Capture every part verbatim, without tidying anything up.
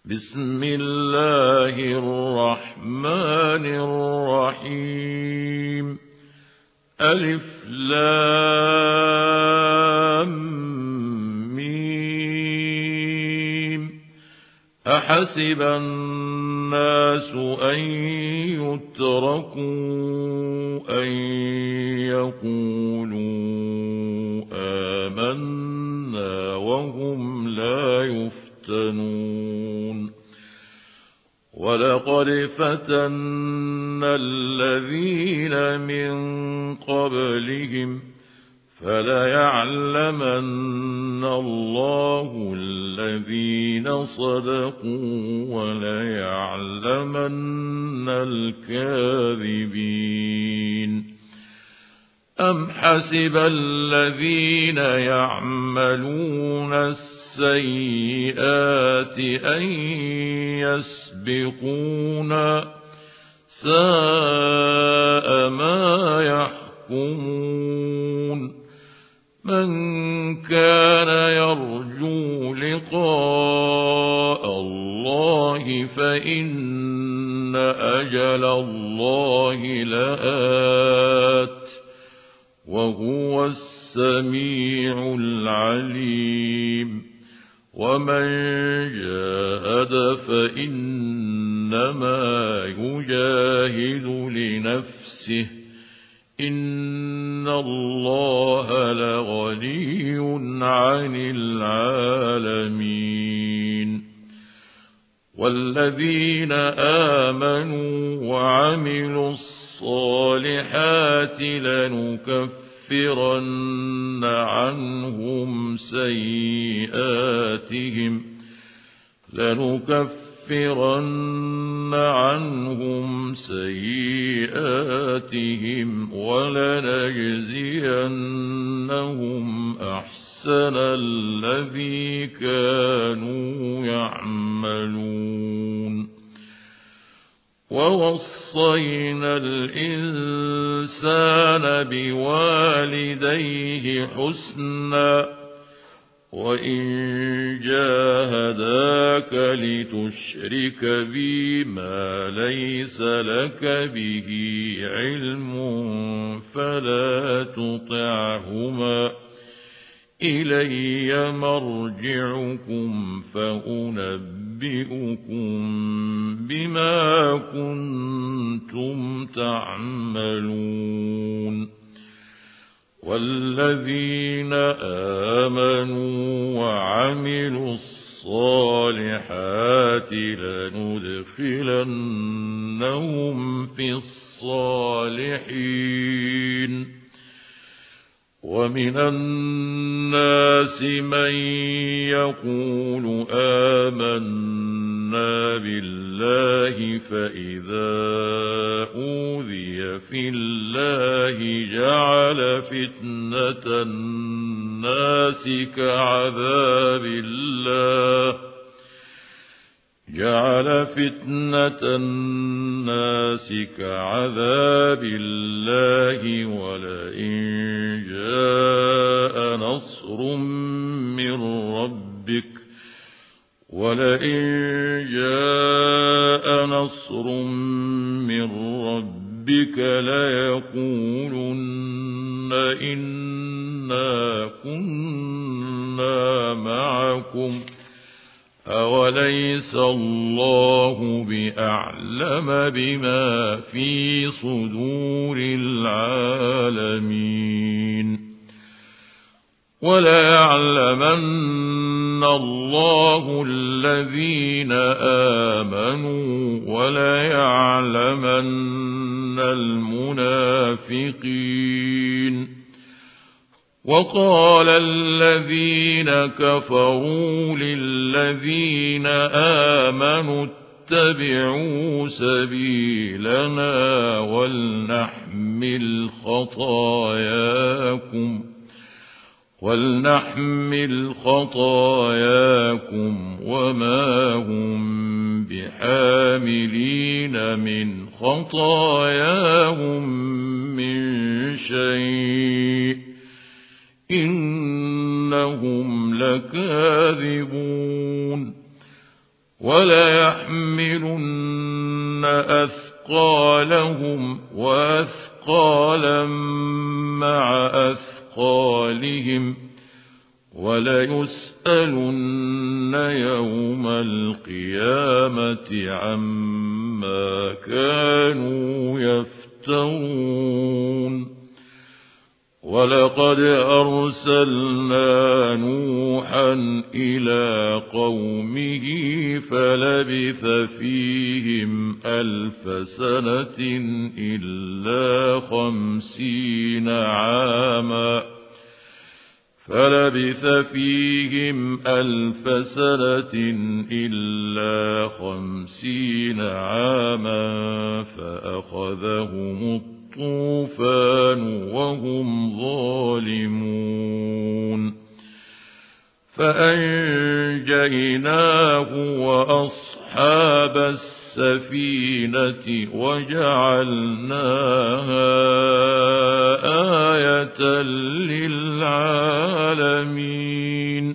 بسم الله الرحمن الرحيم. ألف لام ميم. أحسب الناس أن يتركوا أن يقولوا آمنا وهم لا يفتنون. ولقد فتنا الذين من قبلهم فليعلمن الله الذين صدقوا وليعلمن الكاذبين. أم حسب الذين يعملون السيئات أن يسبقونا ساء ما يحكمون. من كان يرجو لقاء الله فإن أجل الله لآت وهو السميع العليم. ومن جاهد فإنما يجاهد لنفسه إن الله لغني عن العالمين. والذين آمنوا وعملوا الصالحات لنكفرن عنهم سيئاتهم لنكفرن عنهم سيئاتهم ولنجزينهم أحسن الذي كانوا يعملون. ووصينا الإنسان بوالديه حسنا وإن جاهداك لتشرك بي ما ليس لك به علم فلا تطعهما إلي مرجعكم فأنبئكم بما كنتم تعملون. والذين آمنوا وعملوا الصالحات لندخلنهم في الصالحين. ومن الناس من يقول آمنا بالله فإذا أوذي في الله جعل فتنة الناس كعذاب الله جعل فتنة الناس كعذاب الله. ولئن جاء نصر من ربك ولئن جاء نصر من ربك ليقولن إنا كنا معكم أوليس الله بأعلم بما في صدور العالمين. وليعلمن الله الذين آمنوا وليعلمن المنافقين. وقال الذين كفروا للذين آمنوا اتبعوا سبيلنا ولنحمل خطاياكم ولنحمل خطاياكم وما هم بحاملين من خطاياهم من شيء إنهم لكاذبون. وليحملن أثقالهم وأثقالا مع أثقالهم وليسألن يوم القيامة عما كانوا يفترون ولقد أرسلنا نوحا إلى قومه فلبث فيهم ألف سنة إلا خمسين عاما فلبث فيهم ألف سنة إلا خمسين عاما فأخذهم الطوفان وهم ظالمون فأنجيناه وأصحاب السفينة وجعلناها آية للعالمين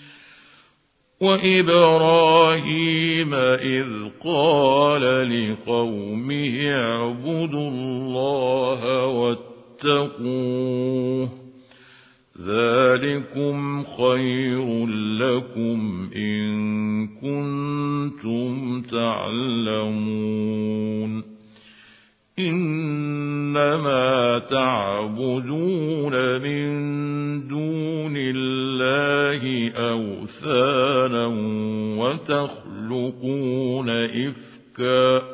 وإبراهيم إذ قال لقومه اعبدوا الله واتقوه ذلكم خير لكم إن كنتم تعلمون إنما تعبدون من دون الله أوثانا وتخلقون إفكا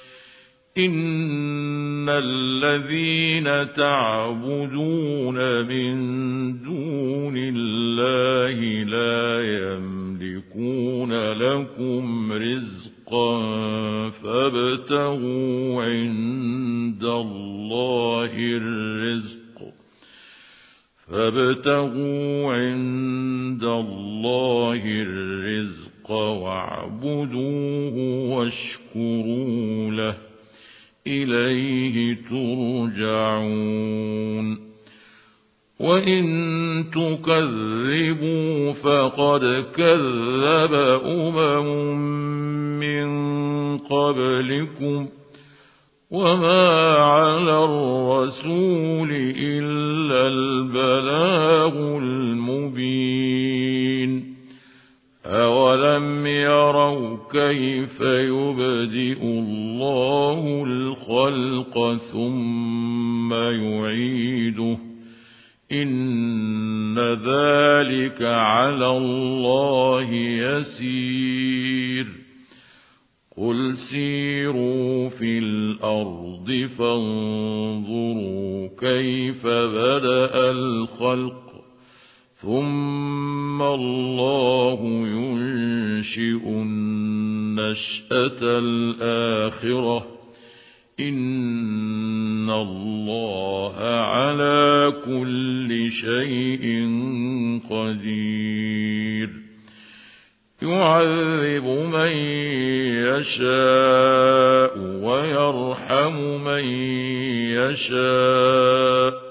إن الذين تعبدون من دون الله لا يملكون لكم رزقا فابتغوا عند الله الرزق فابتغوا عند الله الرزق واعبدوه واشكروا له إليه ترجعون وإن تكذبوا فقد كذب أمم من قبلكم وما على الرسول إلا البلاغ المبين أولم يروا كيف يبدئ الله الخلق ثم يعيده إن ذلك على الله يسير قل سيروا في الأرض فانظروا كيف بدأ الخلق ثم الله ينشئ النشأة الآخرة إن الله على كل شيء قدير يعذب من يشاء ويرحم من يشاء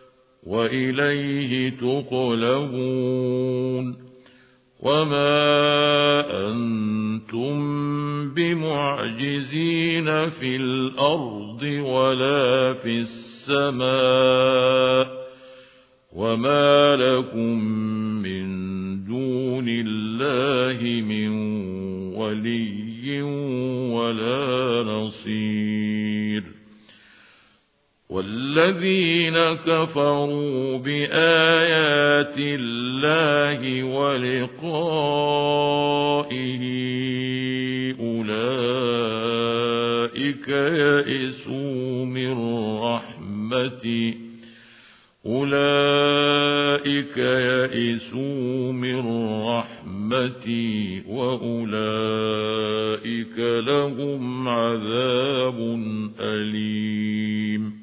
وإليه تقلبون وما أنتم بمعجزين في الأرض ولا في السماء وما لكم من دون الله من ولي ولا نصير والذين كفروا بآيات الله ولقائه أولئك يئسوا من رحمتي أولئك يئسوا من رحمتي وأولئك لهم عذاب أليم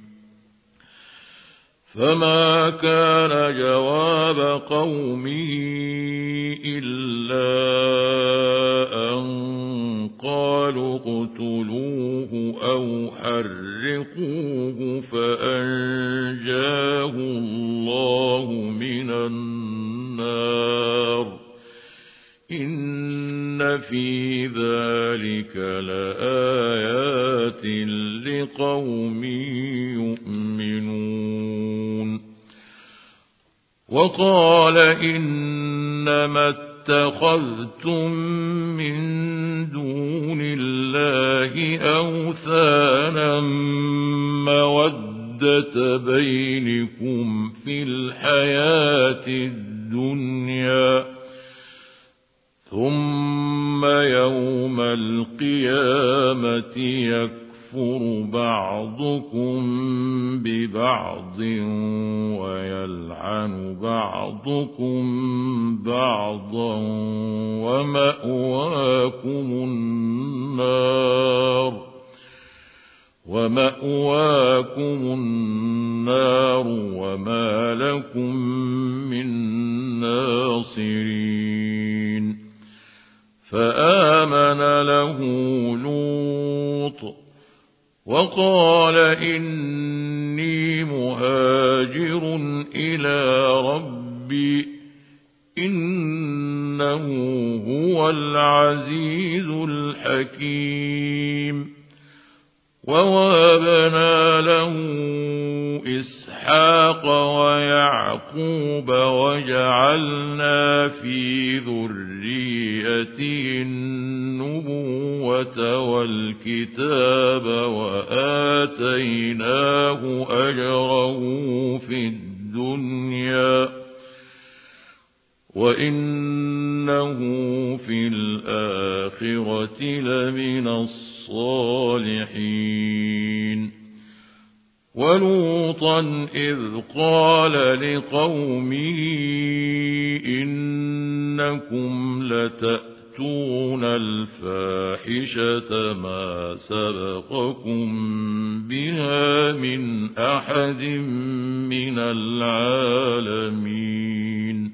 فما كان جواب قومه إلا أن قالوا اقتلوه أو حرقوه فأنجاه الله من النار إن في ذلك لآيات لقوم يؤمنون. وقال إنما اتخذتم من دون الله أوثانا مودة بينكم في الحياة الدنيا ثم يوم القيامة يكفر بعضكم ببعض ويلعن بعضكم بعضا ومأواكم النار ومأواكم النار وما لكم من ناصرين. فآمن له لوط وقال إني مهاجر إلى ربي إنه هو العزيز الحكيم. ووهبنا له إسحاق ويعقوب وجعلنا في ذريته النبوة والكتاب وآتيناه أجره في الدنيا وإنه في الآخرة لمن الصالحين. ولوطا إذ قال لقومه إنكم لتأتون الفاحشة ما سبقكم بها من أحد من العالمين.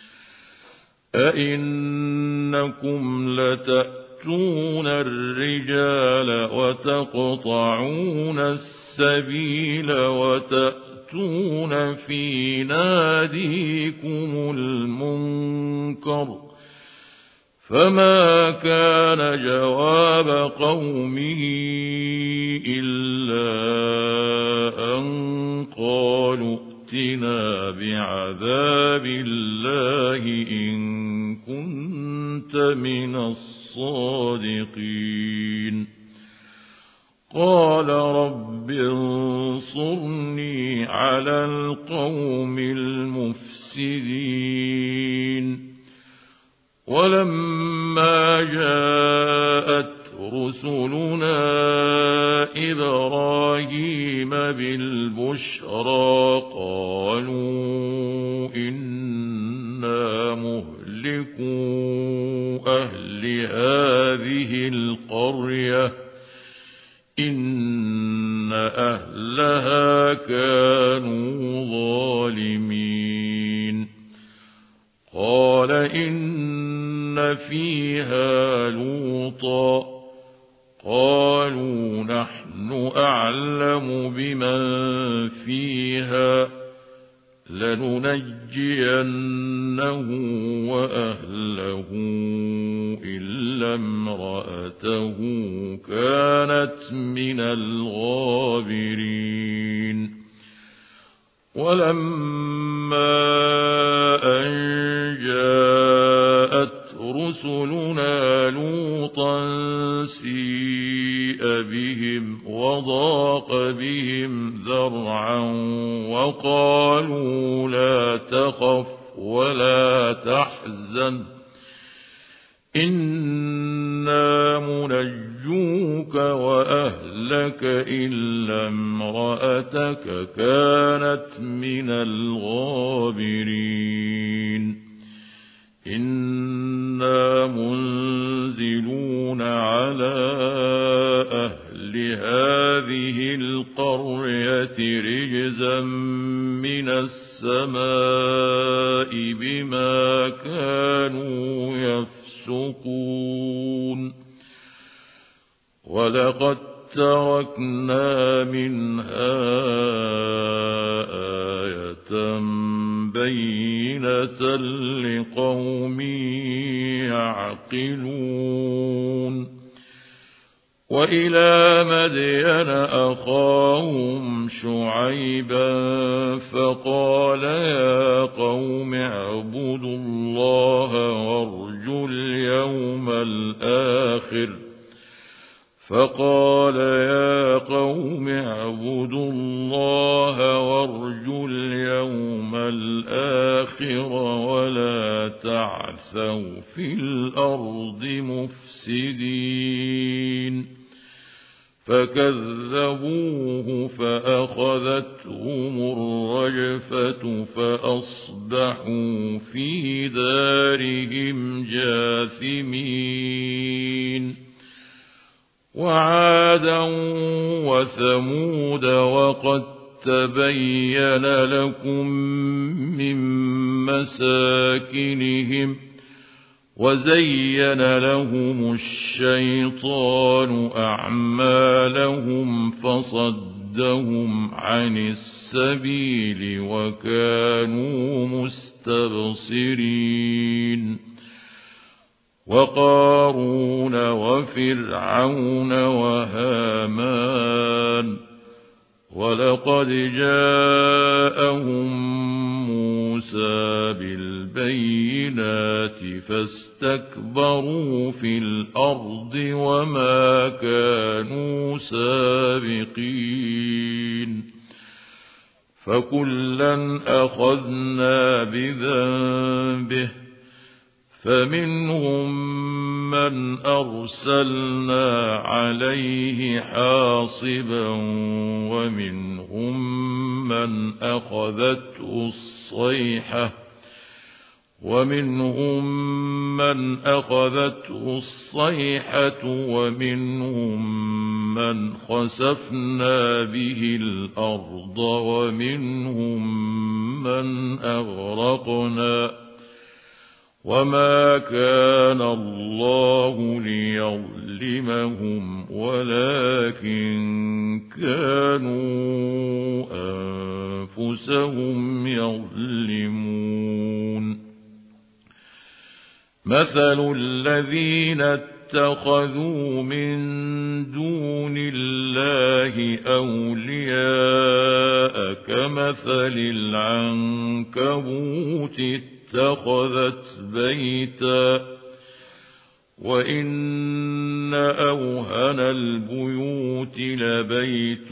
أئنكم لتأتون الرجال وتقطعون السبيل وتأتون في ناديكم المنكر. فما كان جواب قومه إلا أن قالوا ائتنا بعذاب الله إن كنت من الصادقين. قال رب انصرني على القوم المفسدين. ولما جاءت رسلنا إبراهيم بالبشرى قالوا إنا مهلكو أهل هذه القرية إن أهلها كانوا ظالمين. قال إن فيها لوطا قالوا نحن أعلم بمن فيها لننجينه وأهله إلا امرأته كانت من الغابرين. ولما أن جاءت رسلنا لوطا سيء بهم وضاق بهم ذرعا وقالوا لا تخف ولا تحزن إنا منجوك وأهلك إلا امرأتك كانت من الغابرين. إنا منزلون على أهل هذه القرية رجزا من السماء بما كانوا يفسقون. ولقد تركنا منها آية بينة لقوم يعقلون وإلى مدين أخاهم شعيبا فقال يا قوم اعبدوا الله وارجوا اليوم الآخر فقال يا قوم اعبدوا الله وارجوا اليوم الآخر ولا تعثوا في الأرض مفسدين فكذبوه فأخذتهم الرجفة فأصبحوا في دارهم جاثمين وعادا وثمود وقد تبين لكم من مساكنهم وزين لهم الشيطان أعمالهم فصدهم عن السبيل وكانوا مستبصرين وقارون وفرعون وهامان ولقد جاءهم موسى بالبينات فاستكبروا في الأرض وما كانوا سابقين فكلا أخذنا بذنبه فمنهم من أرسلنا عليه حاصبا ومنهم من أخذته الصيحة ومنهم من أخذته الصيحة ومنهم من خسفنا به الأرض ومنهم من أغرقنا وما كان الله ليظلمهم ولكن كانوا أنفسهم يظلمون مثل الذين اتخذوا من دون الله أولياء كمثل العنكبوت اتخذت بيتا وإن أوهن البيوت لبيت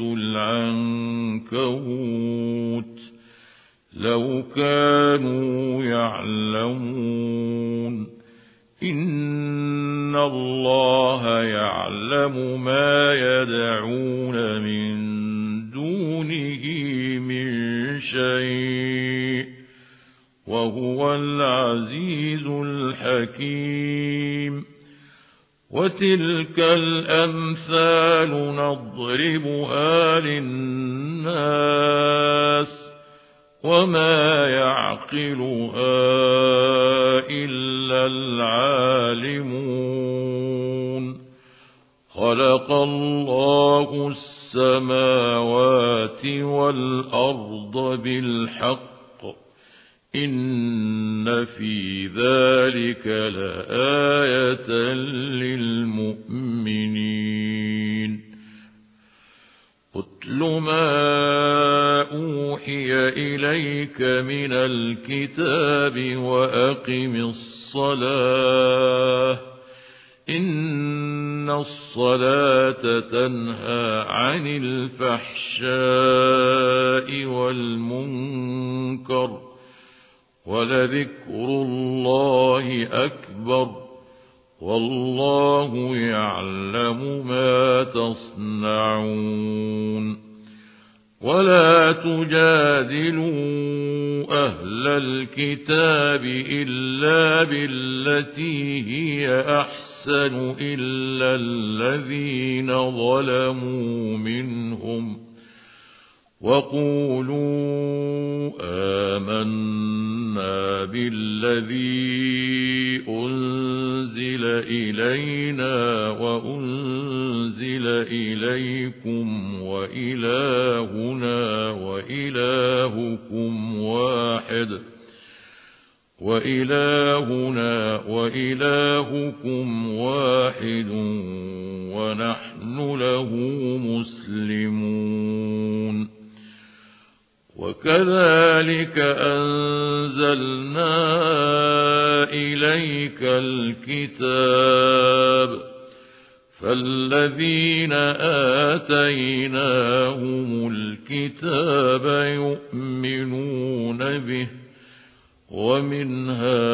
العنكبوت لو كانوا يعلمون إن الله يعلم ما يدعون من دونه من شيء وهو العزيز الحكيم وتلك الأمثال نضربها للناس وما يعقلها إلا العالمون خلق الله السماوات والأرض بالحق إن في ذلك لآية للمؤمنين اتل ما أوحي إليك من الكتاب وأقم الصلاة إن الصلاة تنهى عن الفحشاء والمنكر ولذكر الله أكبر والله يعلم ما تصنعون ولا تجادلوا أهل الكتاب إلا بالتي هي أحسن إلا الذين ظلموا منهم وقولوا آمنا بالذي أنزل إلينا وأنزل إليكم وإلهنا وإلهكم واحد وإلهنا وإلهكم واحد ونحن له مسلمون. وكذلك أنزلنا إليك الكتاب فالذين آتيناهم الكتاب يؤمنون به ومن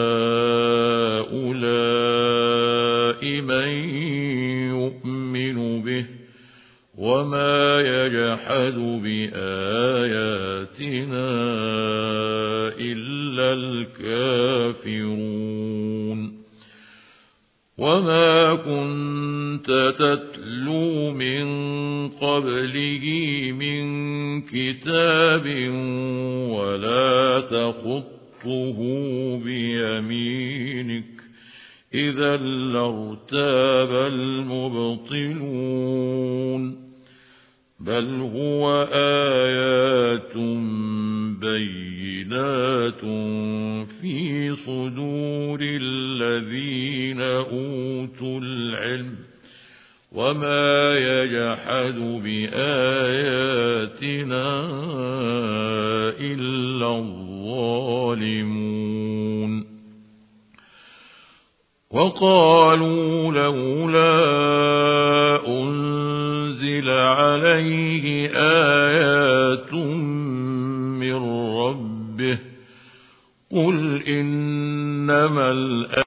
هؤلاء من يؤمن به وما يجحد بآياتنا إلا الكافرون. وما كنت تتلو من قبله من كتاب ولا تخطه بيمينك إذا لارتاب المبطلون. بل هو آيات بينات في صدور الذين أوتوا العلم وما يجحد بآياتنا إلا الظالمون. وقالوا لولا أنزل عليه آيات من ربه قل إنما الآيات